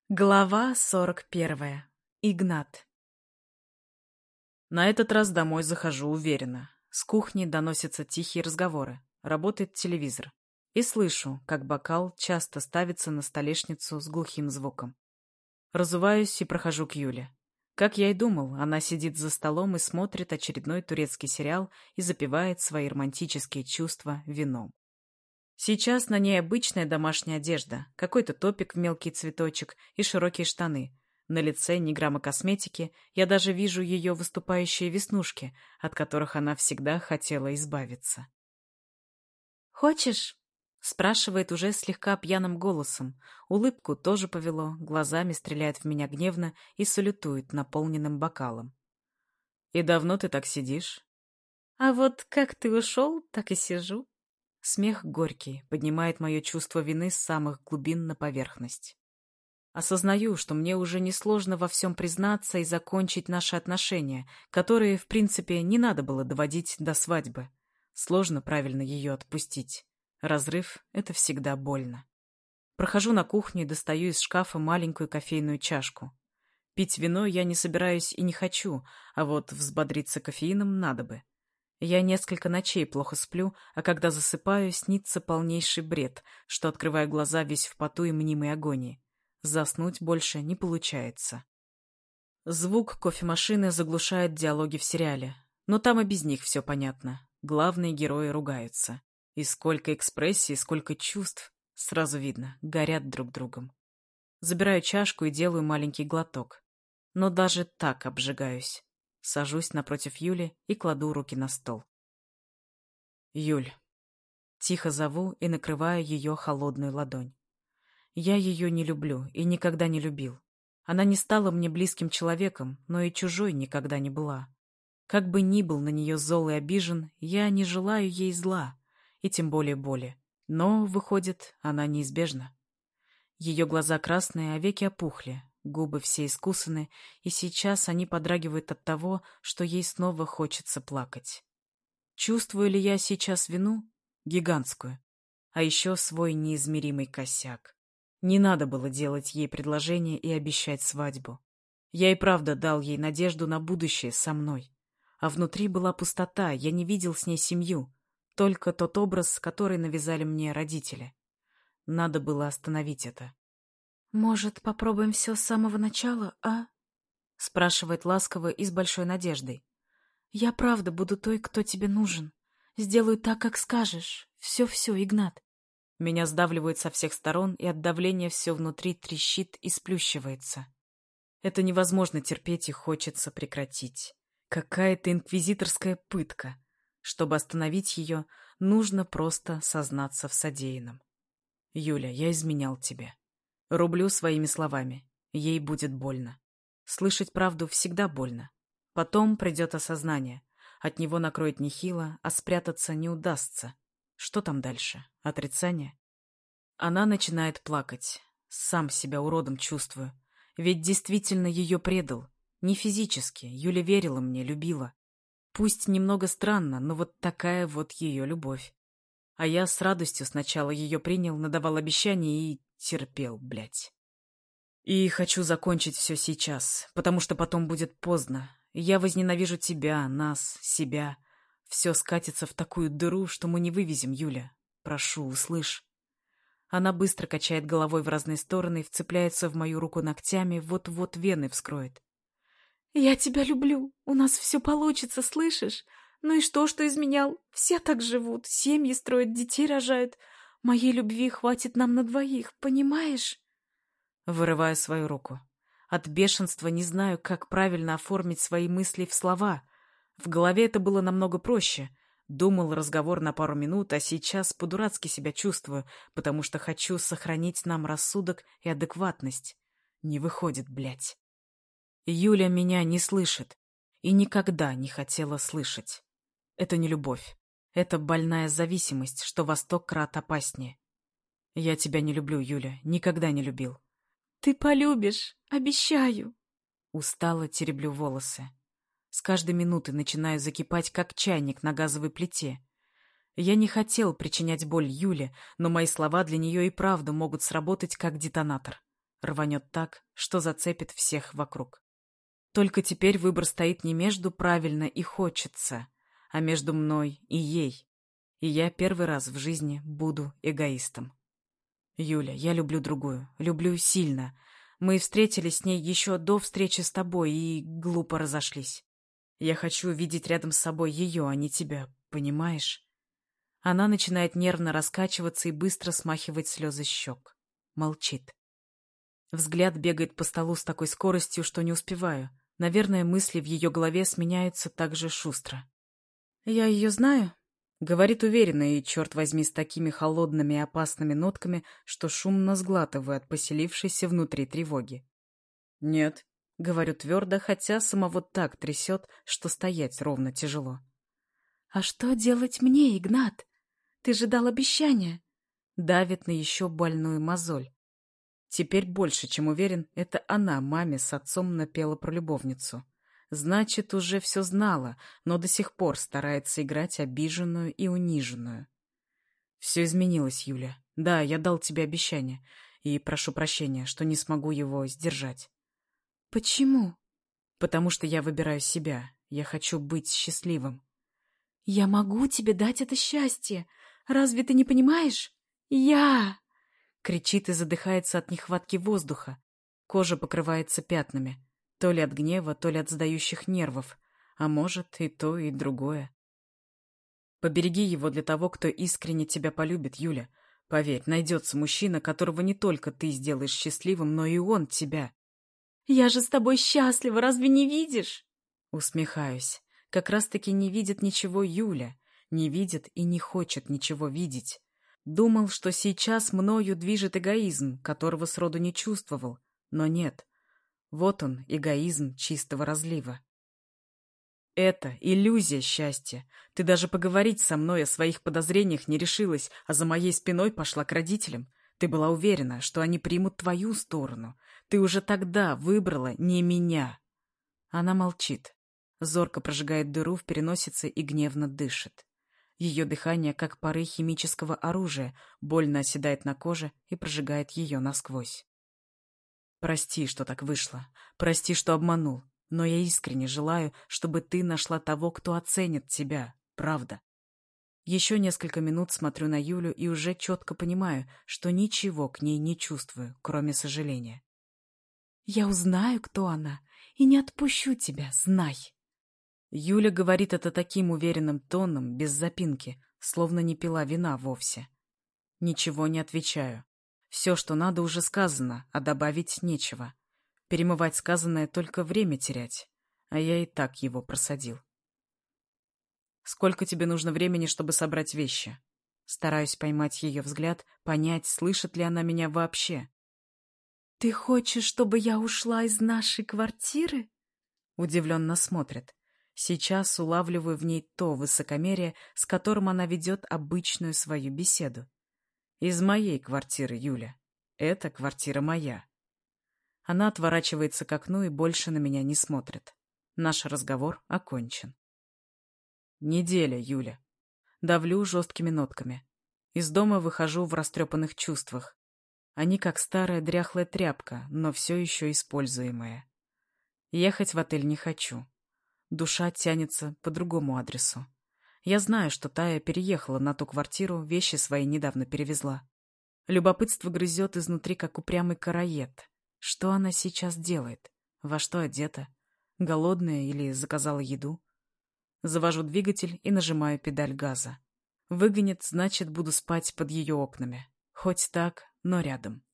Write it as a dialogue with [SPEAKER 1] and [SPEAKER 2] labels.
[SPEAKER 1] Глава 41. Игнат. На этот раз домой захожу уверенно. С кухни доносятся тихие разговоры. Работает телевизор. И слышу, как бокал часто ставится на столешницу с глухим звуком. Разуваюсь и прохожу к Юле. Как я и думал, она сидит за столом и смотрит очередной турецкий сериал и запивает свои романтические чувства вином. Сейчас на ней обычная домашняя одежда, какой-то топик в мелкий цветочек и широкие штаны. На лице ни грамма косметики, я даже вижу ее выступающие веснушки, от которых она всегда хотела избавиться. «Хочешь?» — спрашивает уже слегка пьяным голосом. Улыбку тоже повело, глазами стреляет в меня гневно и салютует наполненным бокалом. «И давно ты так сидишь?» «А вот как ты ушел, так и сижу». Смех горький поднимает мое чувство вины с самых глубин на поверхность. Осознаю, что мне уже несложно во всем признаться и закончить наши отношения, которые, в принципе, не надо было доводить до свадьбы. Сложно правильно ее отпустить. Разрыв — это всегда больно. Прохожу на кухню и достаю из шкафа маленькую кофейную чашку. Пить вино я не собираюсь и не хочу, а вот взбодриться кофеином надо бы. Я несколько ночей плохо сплю, а когда засыпаю, снится полнейший бред, что открываю глаза весь в поту и мнимой агонии. Заснуть больше не получается. Звук кофемашины заглушает диалоги в сериале, но там и без них все понятно. Главные герои ругаются. И сколько экспрессий, сколько чувств, сразу видно, горят друг другом. Забираю чашку и делаю маленький глоток. Но даже так обжигаюсь. Сажусь напротив Юли и кладу руки на стол. Юль. Тихо зову и накрываю ее холодную ладонь. Я ее не люблю и никогда не любил. Она не стала мне близким человеком, но и чужой никогда не была. Как бы ни был на нее зол и обижен, я не желаю ей зла, и тем более боли. Но, выходит, она неизбежна. Ее глаза красные, а веки опухли, губы все искусаны, и сейчас они подрагивают от того, что ей снова хочется плакать. Чувствую ли я сейчас вину? Гигантскую. А еще свой неизмеримый косяк. Не надо было делать ей предложение и обещать свадьбу. Я и правда дал ей надежду на будущее со мной. А внутри была пустота, я не видел с ней семью. Только тот образ, который навязали мне родители. Надо было остановить это. «Может, попробуем все с самого начала, а?» — спрашивает ласково и с большой надеждой. «Я правда буду той, кто тебе нужен. Сделаю так, как скажешь. Все-все, Игнат». Меня сдавливают со всех сторон, и от давления все внутри трещит и сплющивается. Это невозможно терпеть и хочется прекратить. Какая-то инквизиторская пытка. Чтобы остановить ее, нужно просто сознаться в содеянном. Юля, я изменял тебе. Рублю своими словами. Ей будет больно. Слышать правду всегда больно. Потом придет осознание. От него накроет нехило, а спрятаться не удастся. Что там дальше? Отрицание? Она начинает плакать. Сам себя уродом чувствую. Ведь действительно ее предал. Не физически. Юля верила мне, любила. Пусть немного странно, но вот такая вот ее любовь. А я с радостью сначала ее принял, надавал обещания и терпел, блядь. И хочу закончить все сейчас, потому что потом будет поздно. Я возненавижу тебя, нас, себя. Все скатится в такую дыру, что мы не вывезем, Юля. Прошу, услышь. Она быстро качает головой в разные стороны и вцепляется в мою руку ногтями, вот-вот вены вскроет. «Я тебя люблю. У нас все получится, слышишь? Ну и что изменял? Все так живут, семьи строят, детей рожают. Моей любви хватит нам на двоих, понимаешь?» Вырываю свою руку. От бешенства не знаю, как правильно оформить свои мысли в слова. В голове это было намного проще. Думал разговор на пару минут, а сейчас по-дурацки себя чувствую, потому что хочу сохранить нам рассудок и адекватность. Не выходит, блядь. Юля меня не слышит и никогда не хотела слышать. Это не любовь. Это больная зависимость, что во 100 крат опаснее. Я тебя не люблю, Юля, никогда не любил. «Ты полюбишь, обещаю!» Устало тереблю волосы. С каждой минуты начинаю закипать, как чайник на газовой плите. Я не хотел причинять боль Юле, но мои слова для нее и правда могут сработать как детонатор. рванет так, что зацепит всех вокруг. Только теперь выбор стоит не между правильно и хочется, а между мной и ей. И я первый раз в жизни буду эгоистом. Юля, я люблю другую, люблю сильно. Мы встретились с ней еще до встречи с тобой и глупо разошлись. Я хочу видеть рядом с собой ее, а не тебя, понимаешь? Она начинает нервно раскачиваться и быстро смахивать слезы с щек. Молчит. Взгляд бегает по столу с такой скоростью, что не успеваю. Наверное, мысли в ее голове сменяются так же шустро. «Я ее знаю?» — говорит уверенно и, черт возьми, с такими холодными и опасными нотками, что шумно сглатываю от поселившейся внутри тревоги. «Нет», — говорю твердо, хотя самого так трясет, что стоять ровно тяжело.
[SPEAKER 2] «А что делать мне, Игнат? Ты же дал обещание!»
[SPEAKER 1] Давит на еще больную мозоль. Теперь больше, чем уверен, это она маме с отцом напела про любовницу. Значит, уже все знала, но до сих пор старается играть обиженную и униженную. Все изменилось, Юля. Да, я дал тебе обещание. И прошу прощения, что не смогу его сдержать.
[SPEAKER 2] «Почему?»
[SPEAKER 1] Потому что я выбираю себя. Я хочу быть счастливым.
[SPEAKER 2] «Я могу тебе дать это счастье. Разве ты не понимаешь? Я...»
[SPEAKER 1] Кричит и задыхается от нехватки воздуха. Кожа покрывается пятнами. То ли от гнева, то ли от сдающих нервов. А может, и то, и другое. Побереги его для того, кто искренне тебя полюбит, Юля. Поверь, найдется мужчина, которого не только ты сделаешь счастливым, но и он тебя.
[SPEAKER 2] «Я же с тобой счастлива, разве не видишь?»
[SPEAKER 1] Усмехаюсь. Как раз-таки не видит ничего Юля. Не видит и не хочет ничего видеть. Думал, что сейчас мною движет эгоизм, которого сроду не чувствовал. Но нет. Вот он, эгоизм чистого разлива. Это иллюзия счастья. Ты даже поговорить со мной о своих подозрениях не решилась, а за моей спиной пошла к родителям. Ты была уверена, что они примут твою сторону. Ты уже тогда выбрала не меня. Она молчит. Зорко прожигает дыру в переносице и гневно дышит. Ее дыхание, как пары химического оружия, больно оседает на коже и прожигает ее насквозь. Прости, что так вышло. Прости, что обманул. Но я искренне желаю, чтобы ты нашла того, кто оценит тебя. Правда. Еще несколько минут смотрю на Юлю и уже четко понимаю, что ничего к ней не чувствую, кроме сожаления.
[SPEAKER 2] «Я узнаю, кто она, и не отпущу тебя, знай!»
[SPEAKER 1] Юля говорит это таким уверенным тоном, без запинки, словно не пила вина вовсе. Ничего не отвечаю. Все, что надо, уже сказано, а добавить нечего. Перемывать сказанное только время терять, а я и так его просадил. Сколько тебе нужно времени, чтобы собрать вещи? Стараюсь поймать ее взгляд, понять, слышит ли она меня вообще.
[SPEAKER 2] «Ты хочешь, чтобы я ушла из нашей квартиры?»
[SPEAKER 1] Удивленно смотрит. Сейчас улавливаю в ней то высокомерие, с которым она ведет обычную свою беседу. Из моей квартиры, Юля. Это квартира моя. Она отворачивается к окну и больше на меня не смотрит. Наш разговор окончен. Неделя, Юля. Давлю жесткими нотками. Из дома выхожу в растрепанных чувствах. Они как старая дряхлая тряпка, но все еще используемая. Ехать в отель не хочу. Душа тянется по другому адресу. Я знаю, что Тая переехала на ту квартиру, вещи свои недавно перевезла. Любопытство грызет изнутри, как упрямый короед. Что она сейчас делает? Во что одета? Голодная или заказала еду? Завожу двигатель и нажимаю педаль газа. Выгонит, значит, буду спать под ее окнами. Хоть так, но рядом.